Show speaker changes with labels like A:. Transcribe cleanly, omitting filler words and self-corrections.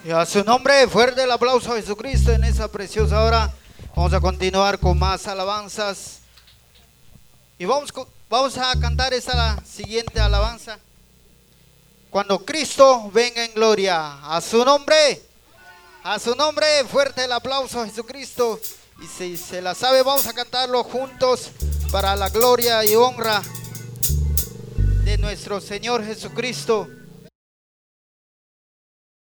A: Y a su nombre, fuerte el aplauso a Jesucristo en esa preciosa hora. Vamos a continuar con más alabanzas. Y vamos a cantar esta siguiente alabanza. Cuando Cristo venga en gloria. A su nombre, fuerte el aplauso a Jesucristo. Y si se la sabe, vamos a cantarlo juntos para la gloria y honra de nuestro Señor Jesucristo.